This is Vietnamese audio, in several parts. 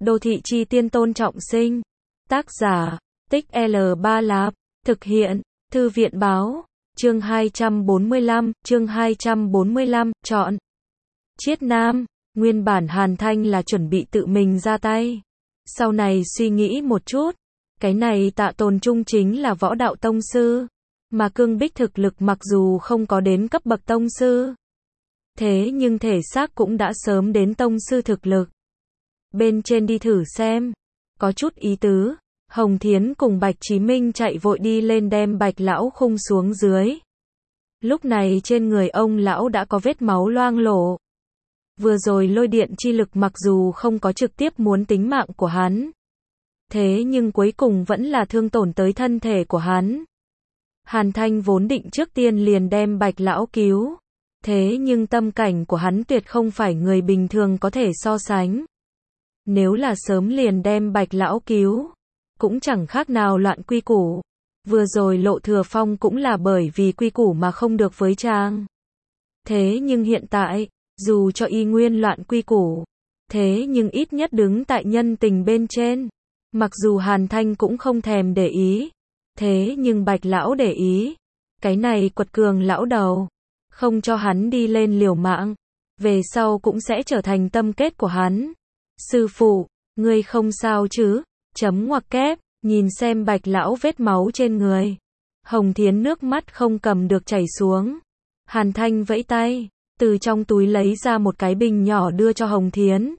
Đô thị chi tiên Tôn Trọng Sinh. Tác giả, Tích L3 Lạp. Thực hiện, Thư viện báo. Chương 245, chọn. Chiết Nam, nguyên bản Hàn Thanh là chuẩn bị tự mình ra tay. Sau này suy nghĩ một chút, cái này Tạ Tồn Trung chính là võ đạo tông sư, mà Cương Bích thực lực mặc dù không có đến cấp bậc tông sư, thế nhưng thể xác cũng đã sớm đến tông sư thực lực. Bên trên đi thử xem, có chút ý tứ. Hồng Thiến cùng Bạch Chí Minh chạy vội đi lên đem Bạch lão khung xuống dưới. Lúc này trên người ông lão đã có vết máu loang lổ. Vừa rồi lôi điện chi lực mặc dù không có trực tiếp muốn tính mạng của hắn, thế nhưng cuối cùng vẫn là thương tổn tới thân thể của hắn. Hàn Thanh vốn định trước tiên liền đem Bạch lão cứu, thế nhưng tâm cảnh của hắn tuyệt không phải người bình thường có thể so sánh. Nếu là sớm liền đem Bạch lão cứu, cũng chẳng khác nào loạn quy củ. Vừa rồi Lộ Thừa Phong cũng là bởi vì quy củ mà không được với chàng. Thế nhưng hiện tại, dù cho y nguyên loạn quy củ, thế nhưng ít nhất đứng tại nhân tình bên trên. Mặc dù Hàn Thanh cũng không thèm để ý, thế nhưng Bạch lão để ý. Cái này quật cường lão đầu, không cho hắn đi lên liều mạng, về sau cũng sẽ trở thành tâm kết của hắn. Sư phụ, ngươi không sao chứ? Chấm ngoặc kép, nhìn xem Bạch lão vết máu trên người. Hồng Thiến nước mắt không cầm được chảy xuống. Hàn Thanh vẫy tay, từ trong túi lấy ra một cái bình nhỏ đưa cho Hồng Thiến.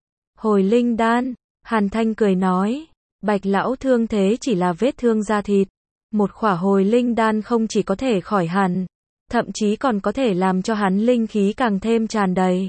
Hồi linh đan, Hàn Thanh cười nói, Bạch lão thương thế chỉ là vết thương da thịt. Một khỏa hồi linh đan không chỉ có thể khỏi hẳn, thậm chí còn có thể làm cho hắn linh khí càng thêm tràn đầy.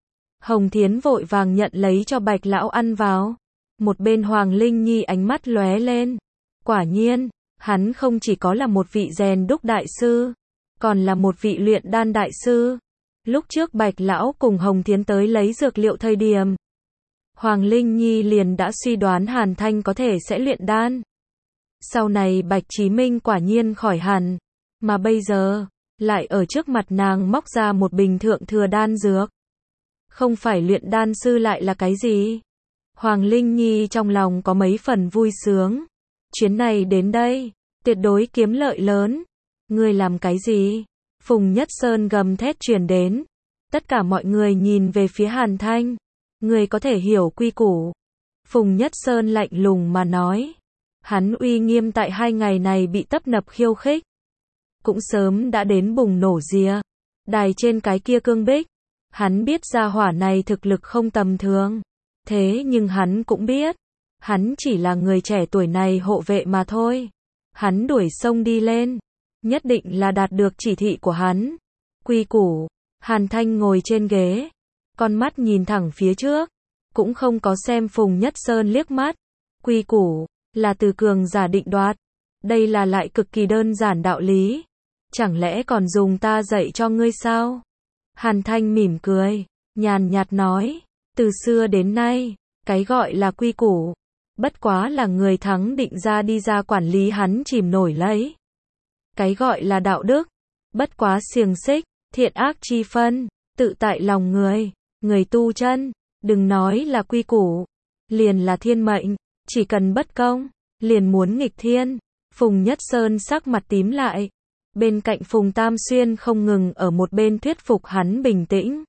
Hồng Thiến vội vàng nhận lấy cho Bạch lão ăn vào. Một bên Hoàng Linh Nhi ánh mắt lóe lên. Quả nhiên, hắn không chỉ có là một vị rèn đúc đại sư, còn là một vị luyện đan đại sư. Lúc trước Bạch lão cùng Hồng Thiến tới lấy dược liệu thời điểm, Hoàng Linh Nhi liền đã suy đoán Hàn Thanh có thể sẽ luyện đan. Sau này Bạch Chí Minh quả nhiên khỏi hẳn, mà bây giờ, lại ở trước mặt nàng móc ra một bình thượng thừa đan dược. Không phải luyện đan sư lại là cái gì? Hoàng Linh Nhi trong lòng có mấy phần vui sướng. Chuyến này đến đây, tuyệt đối kiếm lợi lớn. Ngươi làm cái gì? Phùng Nhất Sơn gầm thét truyền đến. Tất cả mọi người nhìn về phía Hàn Thanh. Ngươi có thể hiểu quy củ. Phùng Nhất Sơn lạnh lùng mà nói. Hắn uy nghiêm tại 2 ngày này bị tấp nập khiêu khích. Cũng sớm đã đến bùng nổ rìa. Đài trên cái kia Cương Bích. Hắn biết gia hỏa này thực lực không tầm thường. Thế nhưng hắn cũng biết, hắn chỉ là người trẻ tuổi này hộ vệ mà thôi. Hắn đuổi sông đi lên, nhất định là đạt được chỉ thị của hắn. Quy củ, Hàn Thanh ngồi trên ghế, con mắt nhìn thẳng phía trước, cũng không có xem Phùng Nhất Sơn liếc mắt. Quy củ, là từ cường giả định đoạt. Đây là lại cực kỳ đơn giản đạo lý. Chẳng lẽ còn dùng ta dạy cho ngươi sao? Hàn Thanh mỉm cười, nhàn nhạt nói. Từ xưa đến nay, cái gọi là quy củ, bất quá là người thắng định ra đi ra quản lý hắn chìm nổi lấy. Cái gọi là đạo đức, bất quá xiềng xích, thiện ác chi phân, tự tại lòng người. Người tu chân, đừng nói là quy củ, liền là thiên mệnh, chỉ cần bất công, liền muốn nghịch thiên. Phùng Nhất Sơn sắc mặt tím lại, bên cạnh Phùng Tam Xuyên không ngừng ở một bên thuyết phục hắn bình tĩnh.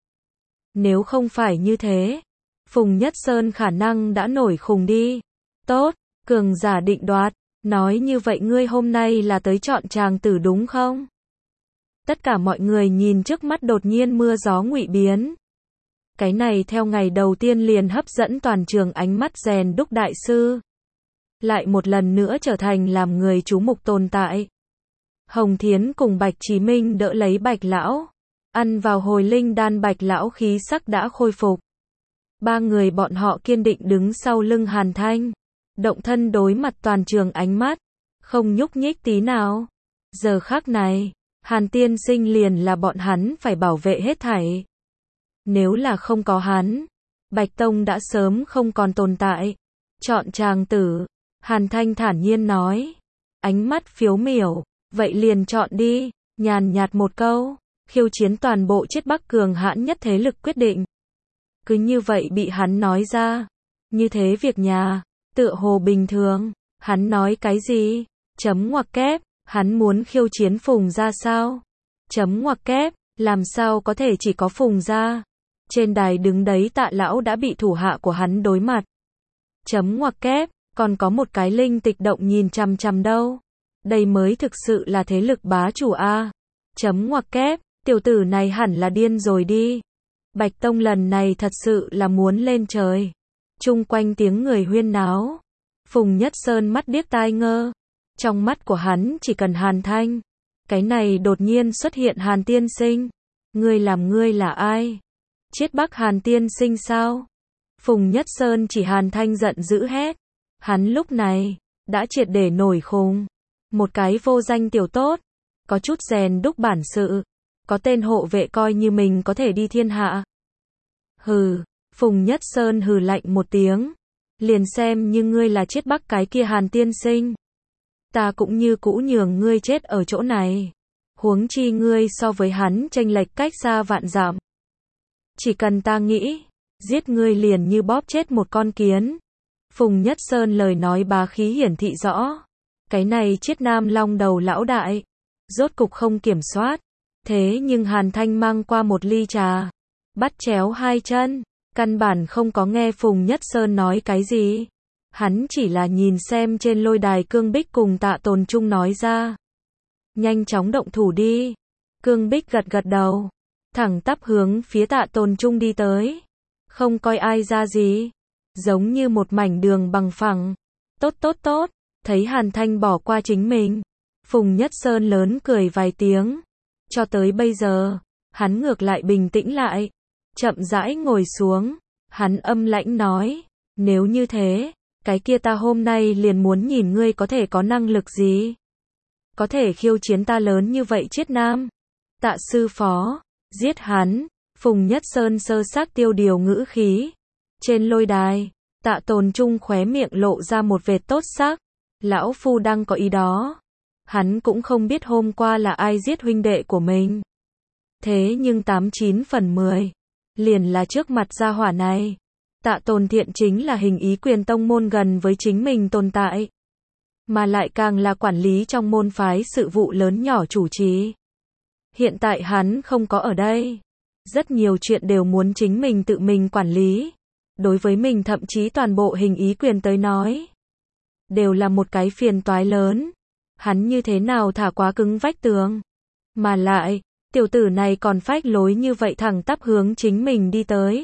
Nếu không phải như thế, Phùng Nhất Sơn khả năng đã nổi khùng đi. Tốt, cường giả định đoạt, nói như vậy ngươi hôm nay là tới chọn chàng tử đúng không? Tất cả mọi người nhìn trước mắt đột nhiên mưa gió ngụy biến. Cái này theo ngày đầu tiên liền hấp dẫn toàn trường ánh mắt rèn đúc đại sư. Lại một lần nữa trở thành làm người chú mục tồn tại. Hồng Thiến cùng Bạch Chí Minh đỡ lấy Bạch lão. Ăn vào hồi linh đan Bạch lão khí sắc đã khôi phục. 3 người bọn họ kiên định đứng sau lưng Hàn Thanh. Động thân đối mặt toàn trường ánh mắt. Không nhúc nhích tí nào. Giờ khắc này, Hàn tiên sinh liền là bọn hắn phải bảo vệ hết thảy. Nếu là không có hắn, Bạch Tông đã sớm không còn tồn tại. Chọn chàng tử, Hàn Thanh thản nhiên nói. Ánh mắt phiếu miểu, vậy liền chọn đi, nhàn nhạt một câu. Khiêu chiến toàn bộ chết Bắc cường hãn nhất thế lực quyết định. Cứ như vậy bị hắn nói ra. Như thế việc nhà, tựa hồ bình thường. Hắn nói cái gì? Chấm ngoặc kép, hắn muốn khiêu chiến Phùng gia sao? Chấm ngoặc kép, làm sao có thể chỉ có Phùng gia? Trên đài đứng đấy Tạ lão đã bị thủ hạ của hắn đối mặt. Chấm ngoặc kép, còn có một cái linh tịch động nhìn chằm chằm đâu. Đây mới thực sự là thế lực bá chủ a. Chấm ngoặc kép, tiểu tử này hẳn là điên rồi đi. Bạch Tông lần này thật sự là muốn lên trời. Chung quanh tiếng người huyên náo. Phùng Nhất Sơn mắt điếc tai ngơ. Trong mắt của hắn chỉ cần Hàn Thanh. Cái này đột nhiên xuất hiện Hàn tiên sinh. Ngươi là ai? Chiết Bắc Hàn tiên sinh sao? Phùng Nhất Sơn chỉ Hàn Thanh giận dữ hét. Hắn lúc này đã triệt để nổi khùng. Một cái vô danh tiểu tốt, có chút rèn đúc bản sự, có tên hộ vệ coi như mình có thể đi thiên hạ. Hừ, Phùng Nhất Sơn hừ lạnh một tiếng. Liền xem như ngươi là Chiết Bắc cái kia Hàn tiên sinh. Ta cũng như cũ nhường ngươi chết ở chỗ này. Huống chi ngươi so với hắn chênh lệch cách xa vạn dặm. Chỉ cần ta nghĩ, giết ngươi liền như bóp chết một con kiến. Phùng Nhất Sơn lời nói bá khí hiển thị rõ. Cái này Chiết Nam Long đầu lão đại. Rốt cục không kiểm soát. Thế nhưng Hàn Thanh mang qua một ly trà. Bắt chéo hai chân. Căn bản không có nghe Phùng Nhất Sơn nói cái gì. Hắn chỉ là nhìn xem trên lôi đài Cương Bích cùng Tạ Tồn Trung nói ra. Nhanh chóng động thủ đi. Cương Bích gật gật đầu. Thẳng tắp hướng phía Tạ Tồn Trung đi tới. Không coi ai ra gì. Giống như một mảnh đường bằng phẳng. Tốt. Thấy Hàn Thanh bỏ qua chính mình. Phùng Nhất Sơn lớn cười vài tiếng. Cho tới bây giờ, hắn ngược lại bình tĩnh lại. Chậm rãi ngồi xuống. Hắn âm lãnh nói. Nếu như thế, cái kia ta hôm nay liền muốn nhìn ngươi có thể có năng lực gì. Có thể khiêu chiến ta lớn như vậy Chiết Nam. Tạ sư phó, giết hắn. Phùng Nhất Sơn sơ xác tiêu điều ngữ khí. Trên lôi đài, Tạ Tồn Trung khóe miệng lộ ra một vệt tốt sắc. Lão phu đang có ý đó. Hắn cũng không biết hôm qua là ai giết huynh đệ của mình. Thế nhưng 89 phần 10. Liền là trước mặt gia hỏa này. Tạ Tồn Thiện chính là hình ý quyền tông môn gần với chính mình tồn tại. Mà lại càng là quản lý trong môn phái sự vụ lớn nhỏ chủ trì. Hiện tại hắn không có ở đây. Rất nhiều chuyện đều muốn chính mình tự mình quản lý. Đối với mình thậm chí toàn bộ hình ý quyền tới nói. Đều là một cái phiền toái lớn. Hắn như thế nào thả quá cứng vách tường. Mà lại, tiểu tử này còn phách lối như vậy thẳng tắp hướng chính mình đi tới.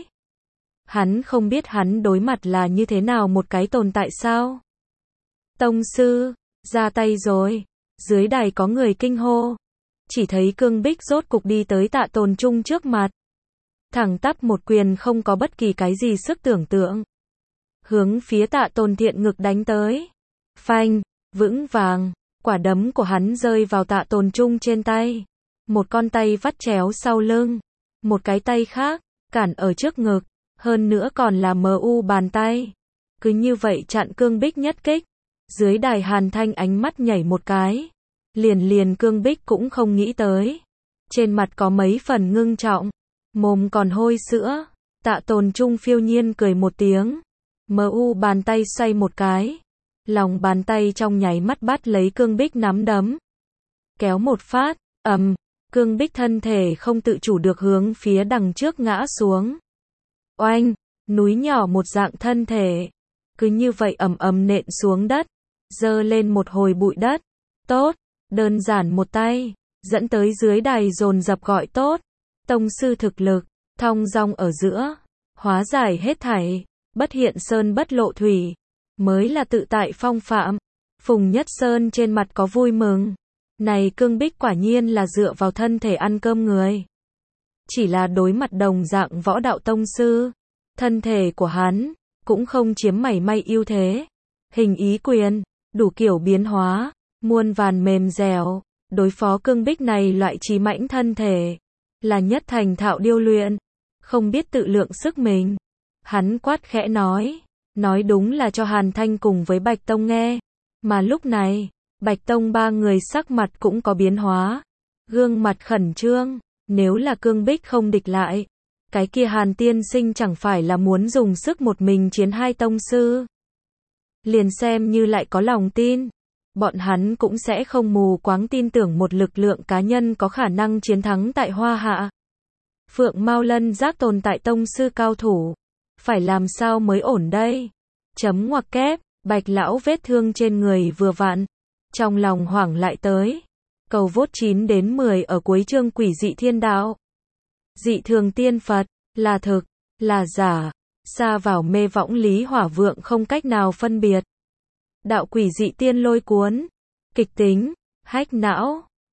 Hắn không biết hắn đối mặt là như thế nào một cái tồn tại sao. Tông sư, ra tay rồi. Dưới đài có người kinh hô. Chỉ thấy Cương Bích rốt cục đi tới Tạ Tồn Trung trước mặt. Thẳng tắp một quyền không có bất kỳ cái gì sức tưởng tượng. Hướng phía Tạ Tồn Thiện ngực đánh tới. Phanh, vững vàng, quả đấm của hắn rơi vào Tạ Tồn Trung trên tay. Một con tay vắt chéo sau lưng. Một cái tay khác, cản ở trước ngực. Hơn nữa còn là MU bàn tay. Cứ như vậy chặn Cương Bích nhất kích. Dưới đài Hàn Thanh ánh mắt nhảy một cái. Liền Cương Bích cũng không nghĩ tới. Trên mặt có mấy phần ngưng trọng. Mồm còn hôi sữa. Tạ Tồn Trung phiêu nhiên cười một tiếng. MU bàn tay xoay một cái. Lòng bàn tay trong nháy mắt bắt lấy Cương Bích nắm đấm. Kéo một phát, Cương Bích thân thể không tự chủ được hướng phía đằng trước ngã xuống. Oanh, núi nhỏ một dạng thân thể. Cứ như vậy ầm nện xuống đất. Dơ lên một hồi bụi đất. Tốt, đơn giản một tay. Dẫn tới dưới đài dồn dập gọi tốt. Tông sư thực lực, thong dong ở giữa. Hóa giải hết thảy. Bất hiện sơn bất lộ thủy. Mới là tự tại phong phạm. Phùng Nhất Sơn trên mặt có vui mừng. Này Cương Bích quả nhiên là dựa vào thân thể ăn cơm người. Chỉ là đối mặt đồng dạng võ đạo tông sư. Thân thể của hắn, cũng không chiếm mảy may ưu thế. Hình ý quyền, đủ kiểu biến hóa, muôn vàn mềm dẻo. Đối phó Cương Bích này loại trí mãnh thân thể. Là nhất thành thạo điêu luyện. Không biết tự lượng sức mình. Hắn quát khẽ nói. Nói đúng là cho Hàn Thanh cùng với Bạch Tông nghe. Mà lúc này, Bạch Tông ba người sắc mặt cũng có biến hóa. Gương mặt khẩn trương. Nếu là Cương Bích không địch lại. Cái kia Hàn tiên sinh chẳng phải là muốn dùng sức một mình chiến hai tông sư. Liền xem như lại có lòng tin, bọn hắn cũng sẽ không mù quáng tin tưởng một lực lượng cá nhân có khả năng chiến thắng tại Hoa Hạ. Phượng Mao Lân giác tồn tại tông sư cao thủ. Phải làm sao mới ổn đây? Chấm ngoặc kép, Bạch lão vết thương trên người vừa vặn. Trong lòng hoảng lại tới. Cầu vốt 9 đến 10 ở cuối chương Quỷ dị thiên đạo. Dị thường tiên Phật, là thực, là giả, xa vào mê võng Lý Hỏa Vượng không cách nào phân biệt. Đạo quỷ dị tiên lôi cuốn, kịch tính, hách não.